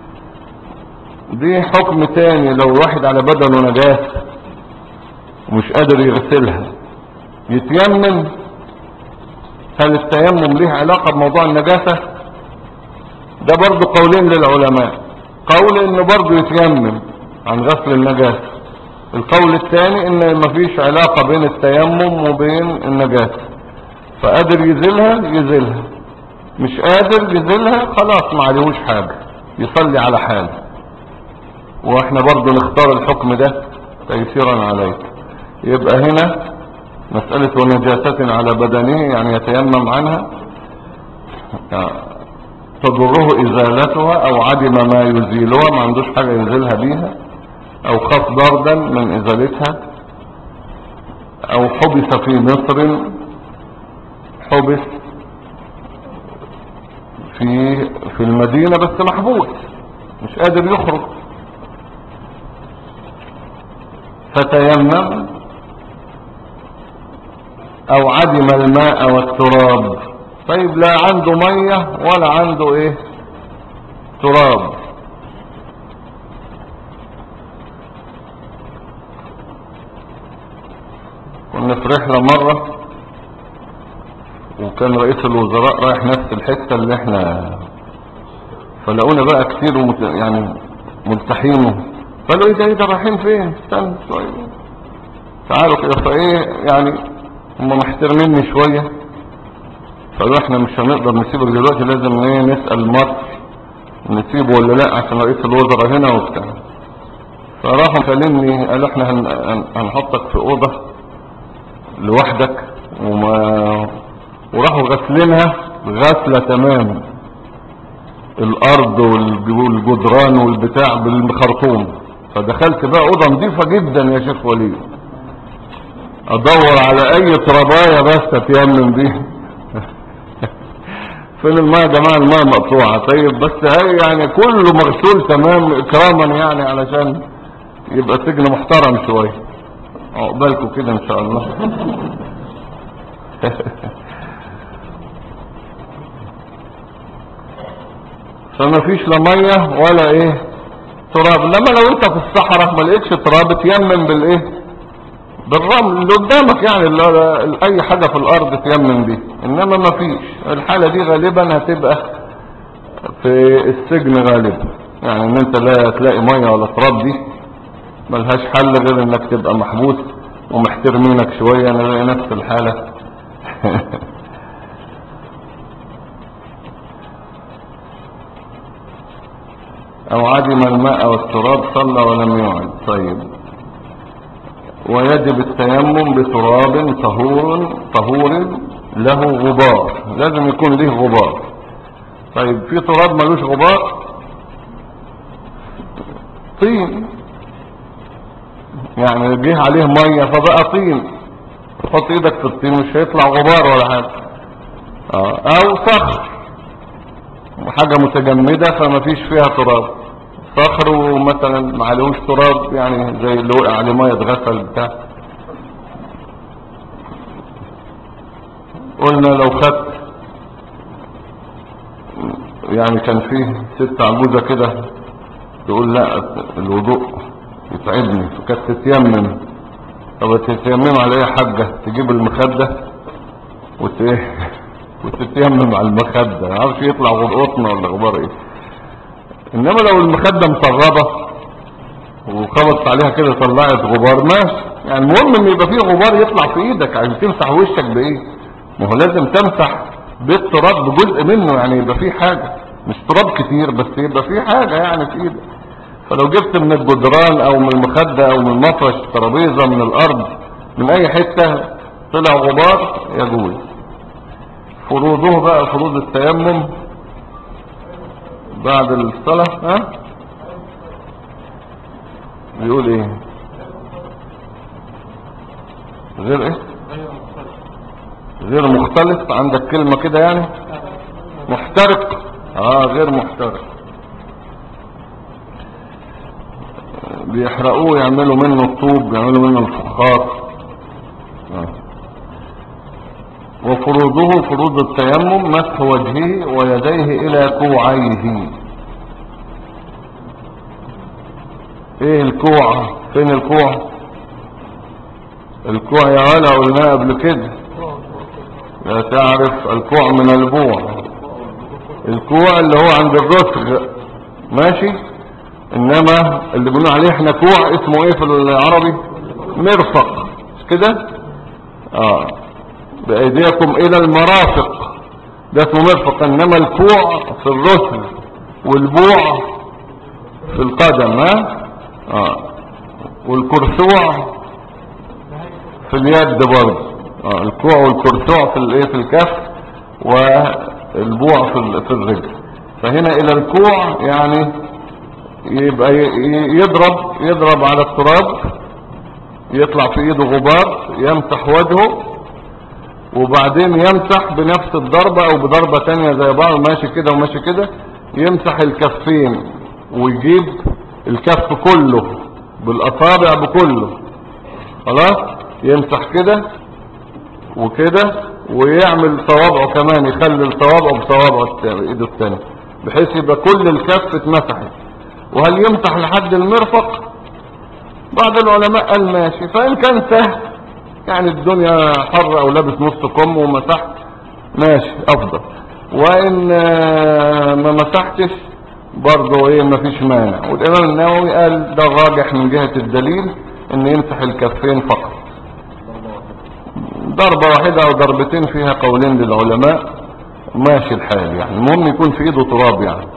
دي حكم تاني، لو واحد على بدنه نجاسة ومش قادر يغسلها يتيمم، هل التيمم ليه علاقة بموضوع النجاسة؟ ده برضو قولين للعلماء، قول انه برضو يتيمم عن غسل النجاسة، القول الثاني ان مفيش علاقة بين التيمم وبين النجاسة، فقادر يزيلها يزيلها، مش قادر يزيلها خلاص ما عليهوش حاجة يصلي على حاله. واحنا برضو نختار الحكم ده تيسيرا عليك. يبقى هنا مسألة ونجاسة على بدنه يعني يتيمم عنها تضره ازالتها، او عدم ما يزيلها ما عندوش حاجة يزيلها بيها، او خاف بردا من ازالتها، او حبس في مصر، حبس في المدينة بس محبوس مش قادر يخرج، فتيمم، او عدم الماء والتراب. طيب لا عنده مية ولا عنده ايه تراب، كنا في رحلة مرة وكان رئيس الوزراء رايح نفس الحتة اللي احنا، فلقونا بقى كتير يعني ملتحينه، قالوا ايه ده رايحين فين، استنى شوية تعالوا كده. فايه يعني هم محترميني شوية، فقالوا احنا مش هنقدر نسيبك دلوقتي، لازم ايه نسأل مصر نسيبه ولا لا عشان رئيس الوزراء هنا وبتاع. فراحوا كلمني قالوا احنا هنحطك في اوضة لوحدك وراحوا غسلينها غسلة تمام، الارض والجدران والبتاع بالخرطوم. فدخلت بقى اوضه نظيفه جدا يا شيخ وليد، ادور على اي ترابايه بس اتيمم بيها. فين الماء يا جماعه؟ الماء مقطوعه. طيب بس هاي يعني كله مغسول تمام اكراما يعني، علشان يبقى سجن محترم شويه. عقبالكم كده ان شاء الله. فما فيش لا ميه ولا ايه تراب. انما لو انت في الصحراء ما لقيتش تراب تيمم بالايه؟ بالرمل اللي قدامك يعني، اللي اي حاجه في الارض تيمم بيه. انما ما فيش، الحاله دي غالبا هتبقى في السجن غالبا، يعني ان انت لا تلاقي ميه ولا تراب، دي ملهاش حل غير انك تبقى محبوس ومحترمينك شويه. انا نفس الحاله. او عدم الماء والتراب صلى ولم يعد. طيب، ويجب التيمم بتراب طهور له غبار، لازم يكون له غبار. طيب في تراب ملوش غبار، طين يعني جه عليه ميه فبقى طين، تحط ايدك في الطين مش هيطلع غبار ولا حاجه. او صخر، حاجه متجمده فما فيش فيها تراب، صخر ومثلا ما عليهوش تراب، يعني زي اللي وقع عليه ميه اتغسل بتاع. قلنا لو خدت، يعني كان فيه ست عجوزه كده تقول لا الوضوء يتعبني، فكانت تتيمم. طب تتيمم على ايه يا حاجه؟ تجيب المخده وتتيمم على المخده، ما عارفش يطلع قطنه ولا غبار ايه. انما لو المخده مطربه وخبطت عليها كده طلعت غبار ماشي، يعني المهم ان يبقى فيه غبار يطلع في ايدك. عايز تمسح وشك بايه؟ ما هو لازم تمسح بالتراب بجزء منه، يعني يبقى فيه حاجه، مش تراب كتير بس يبقى فيه حاجه يعني في ايدك. فلو جبت من الجدران او من المخده او من المفرش ترابيزه من الارض من اي حته طلع غبار يجوز. فروضه بقى، فروض التيمم بعد الصلاه. ها بيقول ايه؟ غير ايه؟ غير مختلط. عندك كلمة كده يعني محترق. غير محترق، بيحرقوه يعملوا منه الطوب، يعملوا منه الفخار. وفروضه، فروض التيمم مسح وجهه ويديه الى كوعيه. ايه الكوع؟ فين الكوع؟ الكوع يا ولا قلناه قبل كده، لا تعرف الكوع من البوع. الكوع اللي هو عند الرسغ ماشي، انما اللي بنقول عليه احنا كوع اسمه ايه في العربي؟ مرفق، مش كده؟ بايديكم الى المرافق، ده اسمه مرفق. انما الكوع في الرسغ والبوع في القدم. والكرسوع في اليد برضه. الكوع والكرسوع في الايه؟ في الكف، والبوع في الرجل. فهنا الى الكوع يعني يبقى يضرب على التراب، يطلع في ايده غبار، يمسح وجهه، وبعدين يمسح بنفس الضربة او بضربة تانية زي بعض، ماشي كده وماشي كده، يمسح الكفين ويجيب الكف كله بالاصابع بكله، خلاص يمسح كده وكده، ويعمل صوابعه كمان، يخلل صوابعه بصوابعه ايده الثانيه بحيث يبقى كل الكف اتمسحت. وهل يمسح لحد المرفق؟ بعض العلماء قال ماشي، فان كان سهل يعني الدنيا حر او لابس نص كم ومسحت ماشي افضل، وان ما مسحتش برضه ايه مفيش مانع. والامام النووي قال ده الراجح من جهة الدليل ان يمسح الكفين فقط، ضربة واحدة او ضربتين فيها قولين للعلماء ماشي الحال، يعني المهم يكون في ايده تراب يعني.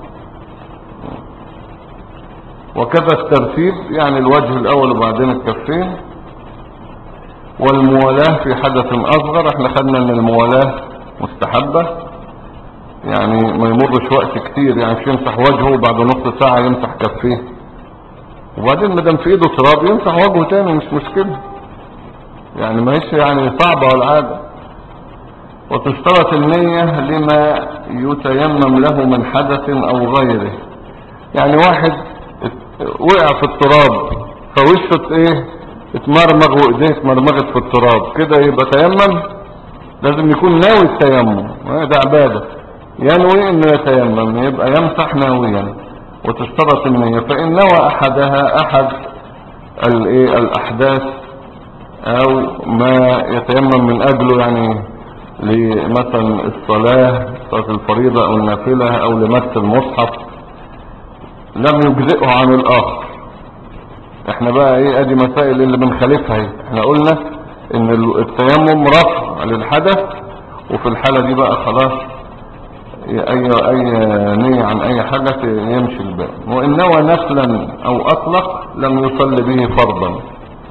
وكذا الترتيب، يعني الوجه الاول وبعدين الكفين. والموالاة في حدث اصغر، احنا خدنا ان الموالاة مستحبة، يعني ما يمرش وقت كتير، يعني مش يمسح وجهه وبعد نص ساعة يمسح كفيه، وبعدين مدام في ايده تراب يمسح وجهه تاني مش مشكلة، يعني ما هيش يعني صعبة ولا حاجة. وتشترط النية لما يتيمم له من حدث او غيره، يعني واحد وقع في التراب فوشه ايه اتمرمغ وايديه اتمرمغت في التراب كده يبقى تيمم؟ لازم يكون ناوي التيمم، ده عبادة، ينوي انه يتيمم يبقى يمسح ناويا. وتشترط النية، فإن نوى أحدها أحد الأحداث أو ما يتيمم من أجله، يعني لمثلا الصلاة الفريضة أو النافلة أو لمس المصحف، لم يجزئه عن الآخر. احنا بقى ايه ادي مسائل اللي بنخالفها ايه. احنا قلنا ان التيمم رفع للحدث، وفي الحالة دي بقى خلاص اي نية عن اي حاجة يمشي الباقي. وان نوى نفلا او اطلق لم يصلي به فرضا.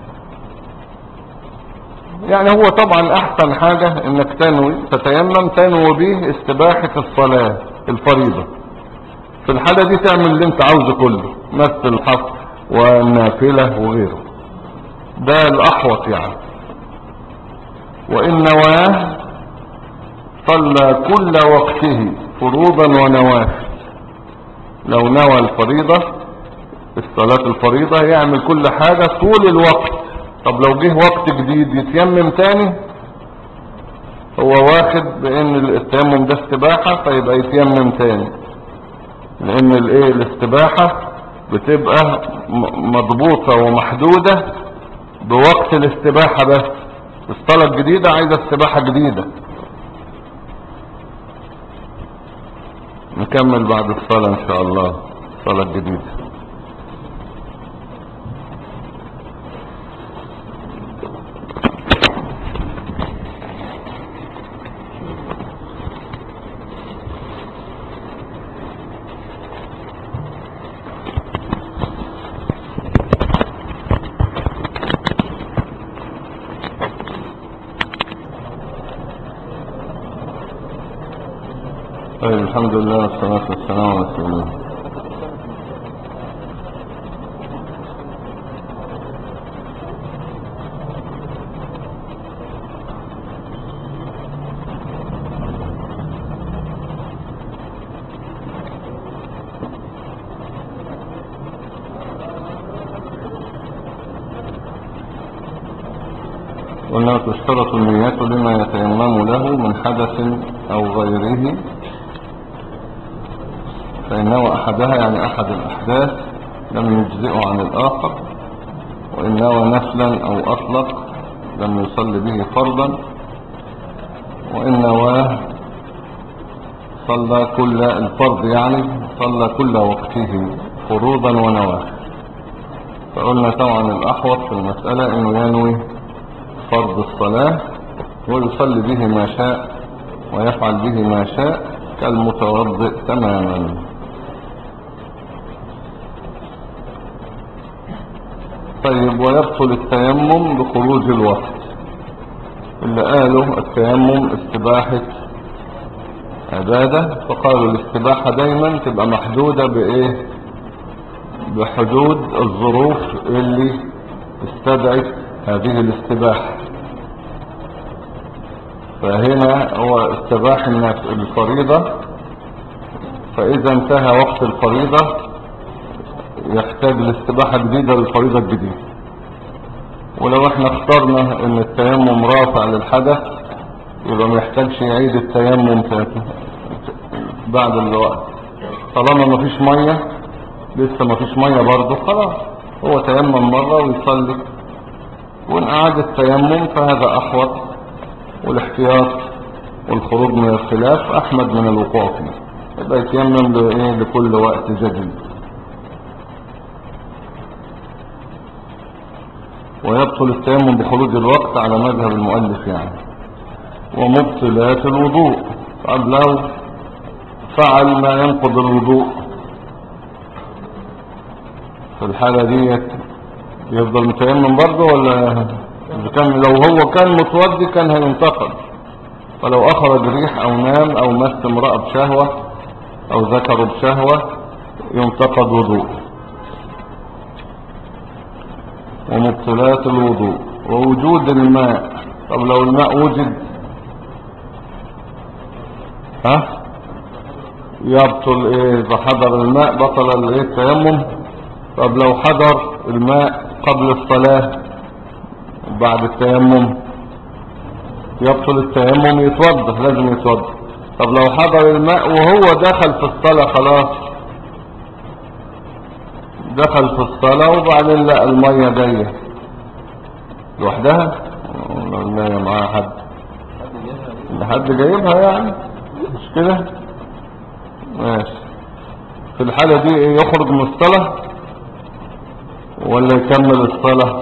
يعني هو طبعا احسن حاجة انك تتيمم تنوي به استباحة الصلاة الفريضة، في الحالة دي تعمل اللي انت عاوزه كله، مس الحص والنافلة وغيره، ده الاحوط يعني. وان نواه صلى كل وقته فروضا ونوافل، لو نوى الفريضة الصلاة الفريضة يعمل كل حاجة طول الوقت. طب لو جه وقت جديد يتيمم تاني، هو واخد بان التيمم ده استباحة فيبقى يتيمم تاني، لان الاستباحة بتبقى مضبوطة ومحدودة بوقت الاستباحة بس. الصلاة الجديدة عايزة استباحة جديدة. نكمل بعد الصلاة ان شاء الله الصلاة الجديدة. طيب الحمد لله والصلاة والسلام على رسول الله. قلنا تشترط النية لما يتيمم له من حدث او غيره، فإنه أحدها يعني أحد الأحداث لم يجزئه عن الآخر. وإنه نفلا أو أطلق لم يصل به فرضا. وإنه صلى كل الفرض يعني صلى كل وقته فروضا ونوافل. فقلنا طبعا الأحوط في المسألة إنه ينوي فرض الصلاة ويصلي به ما شاء ويفعل به ما شاء كالمتوضئ تماما. طيب ويبطل التيمم بخروج الوقت. اللي قالوا التيمم استباحة عبادة، فقالوا الاستباحة دايما تبقى محدودة بايه؟ بحدود الظروف اللي استدعت هذه الاستباحة. فهنا هو استباح الفريضة، فإذا انتهى وقت الفريضة يحتاج لاستباحة جديدة للفريضة الجديدة. ولو احنا اخترنا ان التيمم رافع للحدث يبقى ما يحتاجش يعيد التيمم بعد الوقت، طالما ما فيش مية، لسه ما فيش مية برضه خلاص هو تيمم مرة ويصلي. وان اعاد التيمم فهذا احوط، والاحتياط والخروج من الخلاف احمد من الوقوع فيه، يبقى يتيمم لكل وقت جديد. ويبطل التيمم بخروج الوقت على مذهب المؤلف يعني. ومبطلات الوضوء، طب لو فعل ما ينقض الوضوء في الحالة دي يفضل متيمم برضه، ولا لو هو كان متودي كان هينتقد ولو أخرج ريح أو نام أو مس امرأة بشهوة أو ذكره بشهوة ينتقد وضوء. ومبطلات الوضوء ووجود الماء. طب لو الماء وجد يبطل ايه؟ اذا حضر الماء بطل الايه؟ التيمم. طب لو حضر الماء قبل الصلاة بعد التيمم يبطل التيمم، يتوضا، لازم يتوضا. طب لو حضر الماء وهو دخل في الصلاة، خلاص دخل في الصلاة وبعدين لقى المية جاية لوحدها ولا معاها حد جايبها يعني، مش كده؟ ماشي. في الحالة دي ايه؟ يخرج من الصلاة ولا يكمل الصلاة؟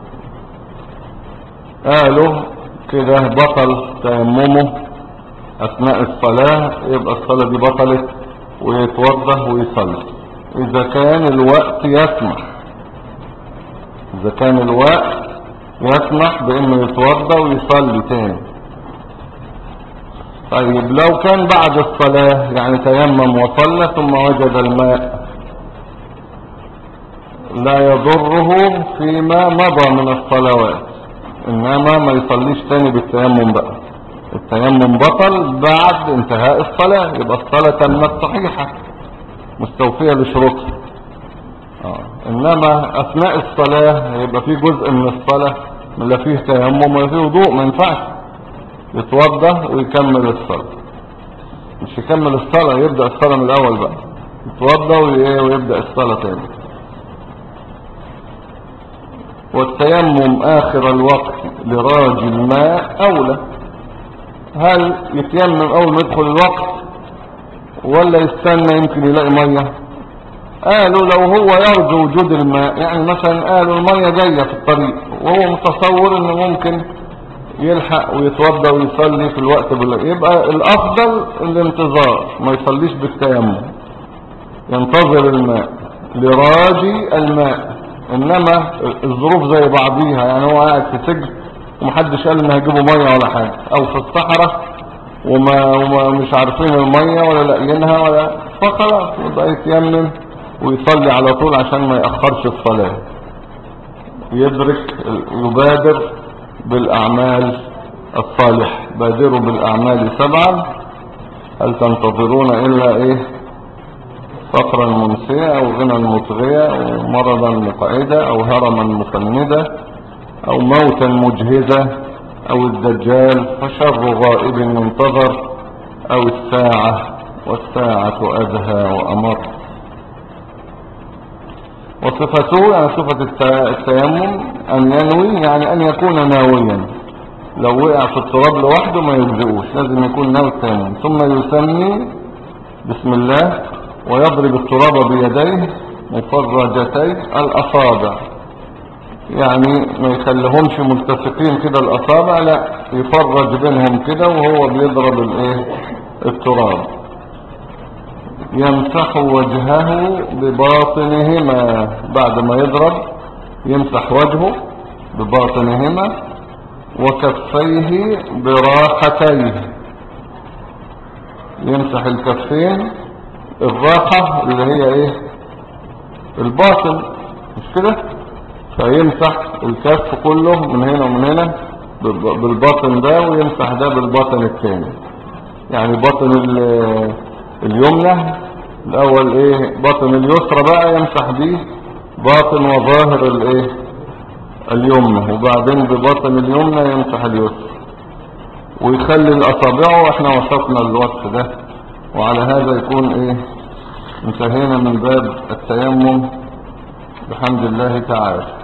قالوا كده بطل تيممه اثناء الصلاة، يبقى الصلاة دي بطلت ويتوضا ويصلي اذا كان الوقت يسمح. اذا كان الوقت يسمح بانه يتوضا ويصلي تاني. طيب لو كان بعد الصلاة يعني تيمم وصلى ثم وجد الماء لا يضره فيما مضى من الصلوات، انما ما يصليش تاني بالتيمم بقى. التيمم بطل بعد انتهاء الصلاة، يبقى الصلاة تمت صحيحة مستوفية لشروطها. انما اثناء الصلاة يبقى في جزء من الصلاة لا فيه تيمم ولا فيه وضوء، ما ينفعش. يتوضا ويكمل الصلاة، مش يكمل الصلاة، يبدأ الصلاة من الاول بقى، يتوضا ويبدأ الصلاة تاني. والتيمم آخر الوقت لراجي الماء أولى. هل يتيمم أول ما يدخل الوقت ولا يستنى يمكن يلاقي مية؟ قالوا لو هو يرجو وجود الماء، يعني مثلا قالوا المية جاية في الطريق وهو متصور انه ممكن يلحق ويتوضى ويصلي في الوقت يبقى الأفضل الانتظار، ما يصليش بالتيمم، ينتظر الماء لراجي الماء. انما الظروف زي بعضيها، يعني هو قاعد في سجن ومحدش قال انه هيجيبوا ميه ولا حاجه، او في الصحراء وما مش عارفين الميه ولا لاقيينها ولا، فخلاص يبقى يتيمم ويصلي على طول عشان ما ياخرش الصلاه، يبادر بالاعمال الصالحه. بادروا بالاعمال 7 هل تنتظرون الا ايه؟ فقرا منسية او غنى مطغية او مرضا مقعدة او هرما مفندا او موتا مجهزة او الدجال فشر غائب ينتظر او الساعة والساعة ادهى وامر. وصفته يعني صفة التيمم ان ينوي، يعني ان يكون ناويا. لو وقع في التراب لوحده ما يجزئوش، لازم يكون ناوي التيمم. ثم يسمي بسم الله ويضرب التراب بيديه مفرجتي الأصابع، يعني ما يخليهمش ملتصقين كده الأصابع، لا يفرج بينهم كده وهو بيضرب التراب. يمسح وجهه بباطنهما، بعد ما يضرب يمسح وجهه بباطنهما وكفيه براحتيه، يمسح الكفين. الراحة اللي هي ايه؟ الباطن، مش كده؟ فيمسح الكف كله من هنا ومن هنا بالباطن ده، ويمسح ده بالباطن الثاني. يعني باطن اليمنى الاول ايه؟ باطن اليسرى بقى يمسح بيه باطن وظاهر الايه؟ اليمنى، وبعدين بباطن اليمنى يمسح اليسرى، ويخلي الاصابع. واحنا وصفنا الوصف ده، وعلى هذا يكون ايه؟ انتهينا من باب التيمم بحمد الله تعالى.